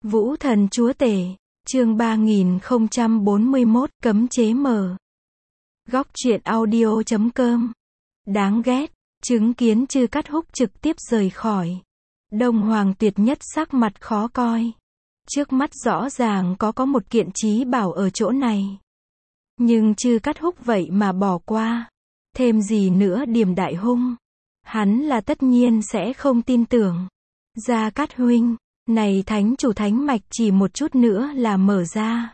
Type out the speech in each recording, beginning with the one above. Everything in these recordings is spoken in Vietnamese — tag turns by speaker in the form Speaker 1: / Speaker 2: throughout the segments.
Speaker 1: Vũ thần chúa tể, chương 3041, cấm chế mở. Góc truyện audio.com. Đáng ghét, chứng kiến Chư Cát Húc trực tiếp rời khỏi. Đông Hoàng Tuyệt Nhất sắc mặt khó coi. Trước mắt rõ ràng có một kiện trí bảo ở chỗ này. Nhưng Chư Cát Húc vậy mà bỏ qua. Thêm gì nữa Điềm Đại Hung. Hắn là tất nhiên sẽ không tin tưởng. Gia Cát huynh, này thánh chủ thánh mạch chỉ một chút nữa là mở ra.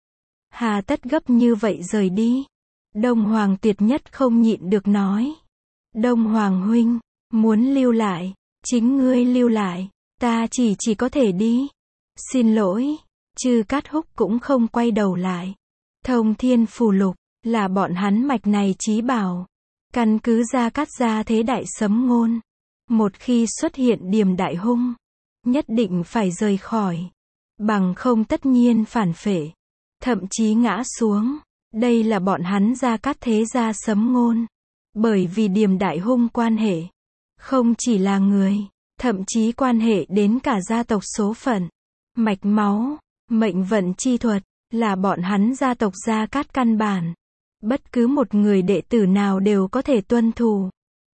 Speaker 1: Hà tất gấp như vậy rời đi. Đông Hoàng Tuyệt Nhất không nhịn được nói. Đông Hoàng huynh, muốn lưu lại, chính ngươi lưu lại, ta chỉ có thể đi. Xin lỗi, Chư Cát Húc cũng không quay đầu lại. Thông Thiên Phù Lục, là bọn hắn mạch này chí bảo. Căn cứ Gia Cát gia thế đại sấm ngôn. Một khi xuất hiện Điềm Đại Hung, nhất định phải rời khỏi. Bằng không tất nhiên phản phệ. Thậm chí ngã xuống. Đây là bọn hắn Gia Cát thế gia sấm ngôn. Bởi vì Điềm Đại Hung quan hệ. Không chỉ là người. Thậm chí quan hệ đến cả gia tộc số phận. Mạch máu, mệnh vận chi thuật. Là bọn hắn gia tộc Gia Cát căn bản. Bất cứ một người đệ tử nào đều có thể tuân thủ.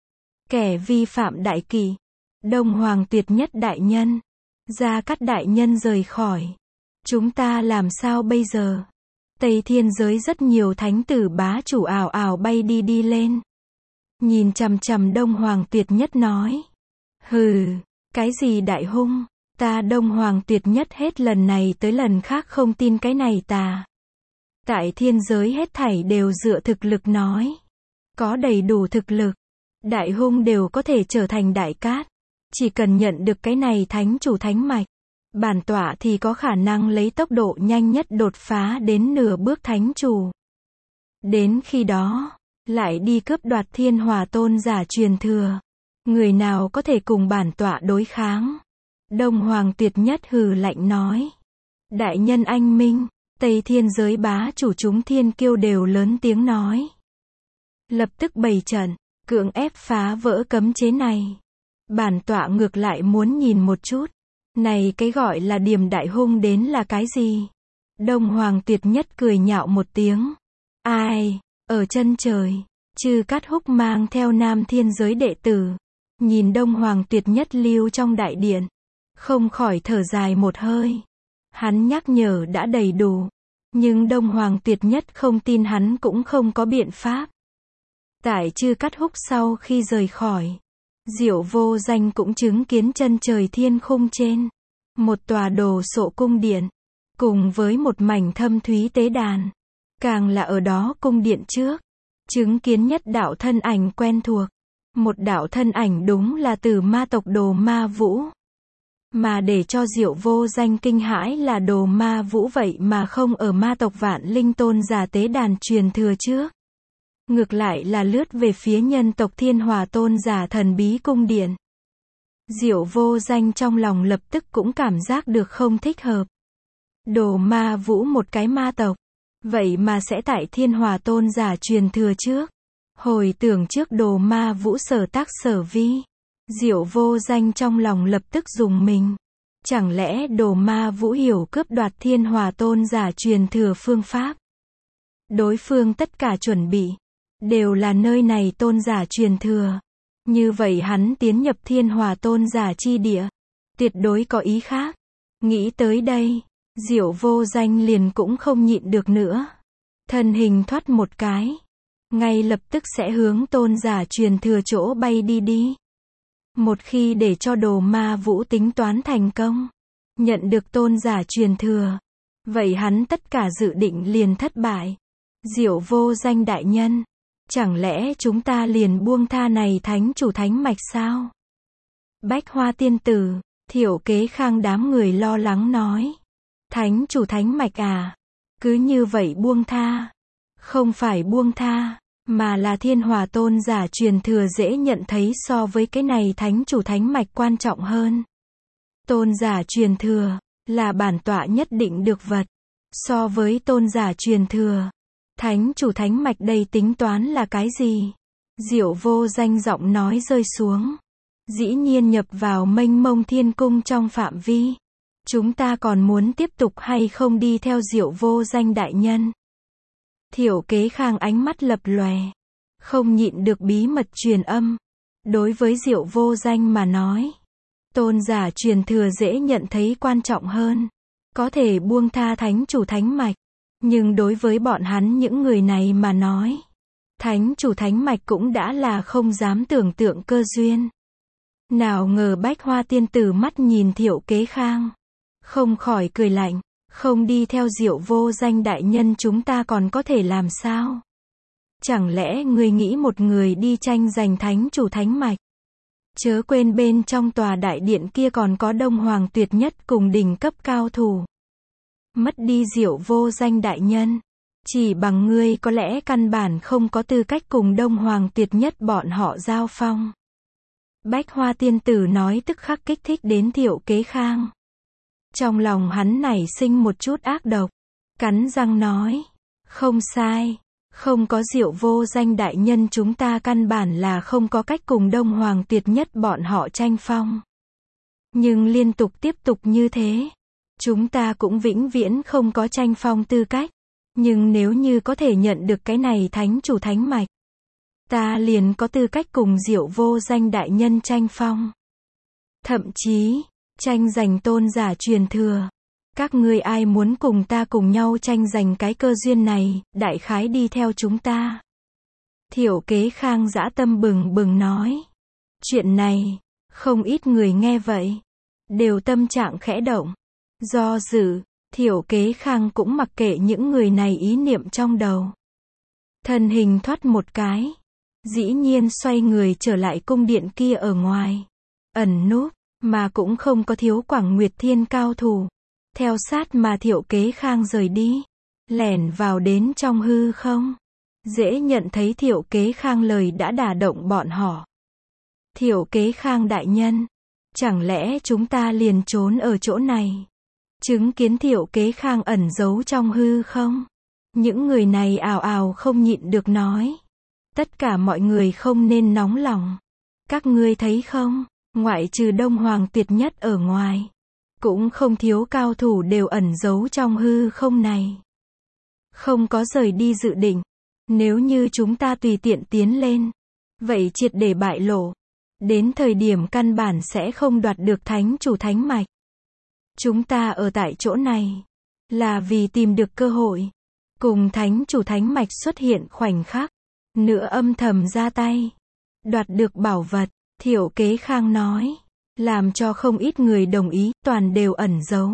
Speaker 1: Kẻ vi phạm đại kỷ. Đông Hoàng Tuyệt Nhất đại nhân. Gia Cát đại nhân rời khỏi. Chúng ta làm sao bây giờ? Tây Thiên giới rất nhiều thánh tử bá chủ ào ào bay đi lên. Nhìn chằm chằm Đông Hoàng Tuyệt Nhất nói. Hừ, cái gì Đại Hung? Ta Đông Hoàng Tuyệt Nhất hết lần này tới lần khác không tin cái này ta. Tại thiên giới hết thảy đều dựa thực lực nói. Có đầy đủ thực lực. Đại Hung đều có thể trở thành Đại Cát. Chỉ cần nhận được cái này thánh chủ thánh mạch. Bản tọa thì có khả năng lấy tốc độ nhanh nhất đột phá đến nửa bước thánh chủ. Đến khi đó, lại đi cướp đoạt Thiên Hỏa tôn giả truyền thừa. Người nào có thể cùng bản tọa đối kháng? Đông Hoàng Tuyệt Nhất hừ lạnh nói. Đại nhân anh minh, Tây Thiên giới bá chủ chúng thiên kiêu đều lớn tiếng nói. Lập tức bày trận, cưỡng ép phá vỡ cấm chế này. Bản tọa ngược lại muốn nhìn một chút. Này cái gọi là Điềm Đại Hung đến là cái gì? Đông Hoàng Tuyệt Nhất cười nhạo một tiếng. Ai, ở chân trời, Chư Cát Húc mang theo Nam Thiên giới đệ tử. Nhìn Đông Hoàng Tuyệt Nhất lưu trong đại điện. Không khỏi thở dài một hơi. Hắn nhắc nhở đã đầy đủ. Nhưng Đông Hoàng Tuyệt Nhất không tin hắn cũng không có biện pháp. Tại Chư Cát Húc sau khi rời khỏi. Diệu Vô Danh cũng chứng kiến chân trời thiên khung trên. Một tòa đồ sộ cung điện. Cùng với một mảnh thâm thúy tế đàn. Càng là ở đó cung điện trước. Chứng kiến nhất đạo thân ảnh quen thuộc. Một đạo thân ảnh đúng là từ ma tộc Đồ Ma Vũ. Mà để cho Diệu Vô Danh kinh hãi là Đồ Ma Vũ vậy mà không ở ma tộc Vạn Linh tôn giả tế đàn truyền thừa trước. Ngược lại là lướt về phía nhân tộc Thiên Hỏa tôn giả thần bí cung điện. Diệu Vô Danh trong lòng lập tức cũng cảm giác được không thích hợp. Đồ Ma Vũ một cái ma tộc. Vậy mà sẽ tại Thiên Hỏa tôn giả truyền thừa trước. Hồi tưởng trước Đồ Ma Vũ sở tác sở vi. Diệu Vô Danh trong lòng lập tức dùng mình. Chẳng lẽ Đồ Ma Vũ hiểu cướp đoạt Thiên Hỏa tôn giả truyền thừa phương pháp? Đối phương tất cả chuẩn bị. Đều là nơi này tôn giả truyền thừa. Như vậy hắn tiến nhập Thiên Hỏa tôn giả chi địa. Tuyệt đối có ý khác. Nghĩ tới đây. Diệu Vô Danh liền cũng không nhịn được nữa. Thân hình thoát một cái. Ngay lập tức sẽ hướng tôn giả truyền thừa chỗ bay đi. Một khi để cho Đồ Ma Vũ tính toán thành công. Nhận được tôn giả truyền thừa. Vậy hắn tất cả dự định liền thất bại. Diệu Vô Danh đại nhân. Chẳng lẽ chúng ta liền buông tha này thánh chủ thánh mạch sao? Bách Hoa tiên tử, Thiệu Kế Khang đám người lo lắng nói. Thánh chủ thánh mạch à? Cứ như vậy buông tha. Không phải buông tha, mà là Thiên Hỏa tôn giả truyền thừa dễ nhận thấy so với cái này thánh chủ thánh mạch quan trọng hơn. Tôn giả truyền thừa, là bản tọa nhất định được vật. So với tôn giả truyền thừa. Thánh chủ thánh mạch đây tính toán là cái gì? Diệu Vô Danh giọng nói rơi xuống. Dĩ nhiên nhập vào mênh mông thiên cung trong phạm vi. Chúng ta còn muốn tiếp tục hay không đi theo Diệu Vô Danh đại nhân? Thiệu Kế Khang ánh mắt lập lòe, không nhịn được bí mật truyền âm. Đối với Diệu Vô Danh mà nói, tôn giả truyền thừa dễ nhận thấy quan trọng hơn. Có thể buông tha thánh chủ thánh mạch. Nhưng đối với bọn hắn những người này mà nói, thánh chủ thánh mạch cũng đã là không dám tưởng tượng cơ duyên. Nào ngờ Bách Hoa tiên tử mắt nhìn Thiệu Kế Khang, không khỏi cười lạnh, không đi theo Diệu Vô Danh đại nhân chúng ta còn có thể làm sao? Chẳng lẽ ngươi nghĩ một người đi tranh giành thánh chủ thánh mạch? Chớ quên bên trong tòa đại điện kia còn có Đông Hoàng tuyệt nhất cùng đỉnh cấp cao thủ. Mất đi Diệu Vô Danh đại nhân, chỉ bằng ngươi có lẽ căn bản không có tư cách cùng Đông Hoàng tuyệt nhất bọn họ giao phong. Bách Hoa tiên tử nói tức khắc kích thích đến Thiệu Kế Khang. Trong lòng hắn nảy sinh một chút ác độc, cắn răng nói, không sai, không có Diệu Vô Danh đại nhân chúng ta căn bản là không có cách cùng Đông Hoàng tuyệt nhất bọn họ tranh phong. Nhưng liên tục tiếp tục như thế, chúng ta cũng vĩnh viễn không có tranh phong tư cách. Nhưng nếu như có thể nhận được cái này thánh chủ thánh mạch, ta liền có tư cách cùng Diệu Vô Danh đại nhân tranh phong. Thậm chí, tranh giành tôn giả truyền thừa. Các ngươi ai muốn cùng ta cùng nhau tranh giành cái cơ duyên này, đại khái đi theo chúng ta. Thiệu Kế Khang dã tâm bừng bừng nói. Chuyện này, không ít người nghe vậy, đều tâm trạng khẽ động. Do dự, Thiệu Kế Khang cũng mặc kệ những người này ý niệm trong đầu. Thân hình thoát một cái, dĩ nhiên xoay người trở lại cung điện kia ở ngoài. Ẩn núp, mà cũng không có thiếu Quảng Nguyệt Thiên cao thủ. Theo sát mà Thiệu Kế Khang rời đi, lẻn vào đến trong hư không. Dễ nhận thấy Thiệu Kế Khang lời đã đả động bọn họ. Thiệu Kế Khang đại nhân, chẳng lẽ chúng ta liền trốn ở chỗ này? Chứng kiến Thiệu Kế Khang ẩn giấu trong hư không, những người này ào ào không nhịn được nói. Tất cả mọi người không nên nóng lòng. Các ngươi thấy không, ngoại trừ Đông Hoàng tuyệt nhất ở ngoài, cũng không thiếu cao thủ đều ẩn giấu trong hư không này. Không có rời đi dự định. Nếu như chúng ta tùy tiện tiến lên, vậy triệt để bại lộ. Đến thời điểm căn bản sẽ không đoạt được thánh chủ thánh mạch. Chúng ta ở tại chỗ này, là vì tìm được cơ hội, cùng thánh chủ thánh mạch xuất hiện khoảnh khắc, nữa âm thầm ra tay, đoạt được bảo vật. Thiệu Kế Khang nói, làm cho không ít người đồng ý, toàn đều ẩn giấu.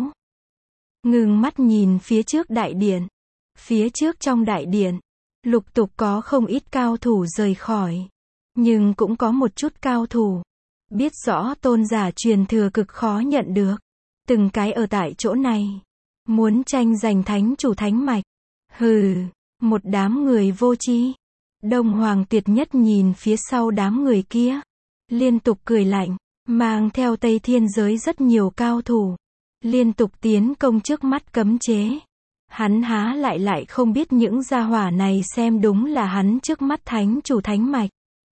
Speaker 1: Ngưng mắt nhìn phía trước đại điện. Phía trước trong đại điện, lục tục có không ít cao thủ rời khỏi. Nhưng cũng có một chút cao thủ, biết rõ tôn giả truyền thừa cực khó nhận được. Từng cái ở tại chỗ này, muốn tranh giành thánh chủ thánh mạch. Hừ, một đám người vô tri. Đông Hoàng tuyệt nhất nhìn phía sau đám người kia, liên tục cười lạnh, mang theo Tây Thiên giới rất nhiều cao thủ, liên tục tiến công trước mắt cấm chế. Hắn há lại không biết những gia hỏa này xem đúng là hắn trước mắt thánh chủ thánh mạch.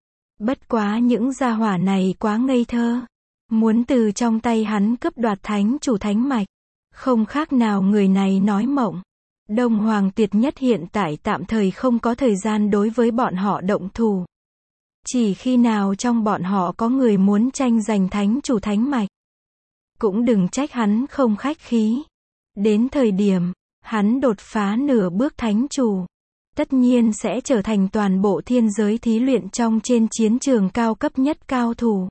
Speaker 1: Bất quá những gia hỏa này quá ngây thơ, muốn từ trong tay hắn cướp đoạt thánh chủ thánh mạch, không khác nào người này nói mộng. Đông Hoàng tuyệt nhất hiện tại tạm thời không có thời gian đối với bọn họ động thủ. Chỉ khi nào trong bọn họ có người muốn tranh giành thánh chủ thánh mạch, cũng đừng trách hắn không khách khí. Đến thời điểm hắn đột phá nửa bước thánh chủ, tất nhiên sẽ trở thành toàn bộ thiên giới thí luyện trong trên chiến trường cao cấp nhất cao thủ.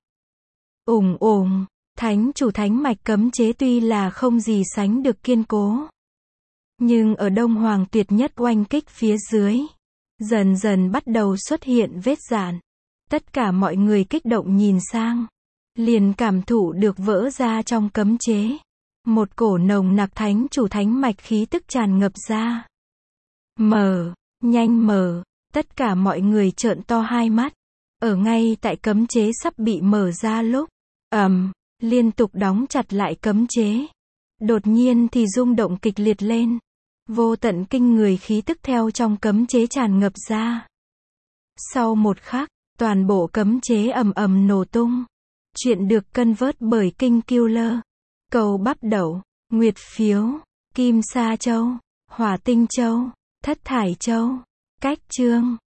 Speaker 1: Thánh chủ thánh mạch cấm chế tuy là không gì sánh được kiên cố, nhưng ở Đông Hoàng tuyệt nhất oanh kích phía dưới, dần dần bắt đầu xuất hiện vết rạn. Tất cả mọi người kích động nhìn sang, liền cảm thụ được vỡ ra trong cấm chế. Một cổ nồng nặc thánh chủ thánh mạch khí tức tràn ngập ra. Nhanh mở, tất cả mọi người trợn to hai mắt. Ở ngay tại cấm chế sắp bị mở ra lúc, liên tục đóng chặt lại cấm chế. Đột nhiên thì rung động kịch liệt lên. Vô tận kinh người khí tức theo trong cấm chế tràn ngập ra. Sau một khắc, toàn bộ cấm chế ầm ầm nổ tung. Chuyện được convert bởi King Killer. Cầu bắp đậu. Nguyệt phiếu, Kim sa châu, Hỏa tinh châu, Thất thải châu. Cách chương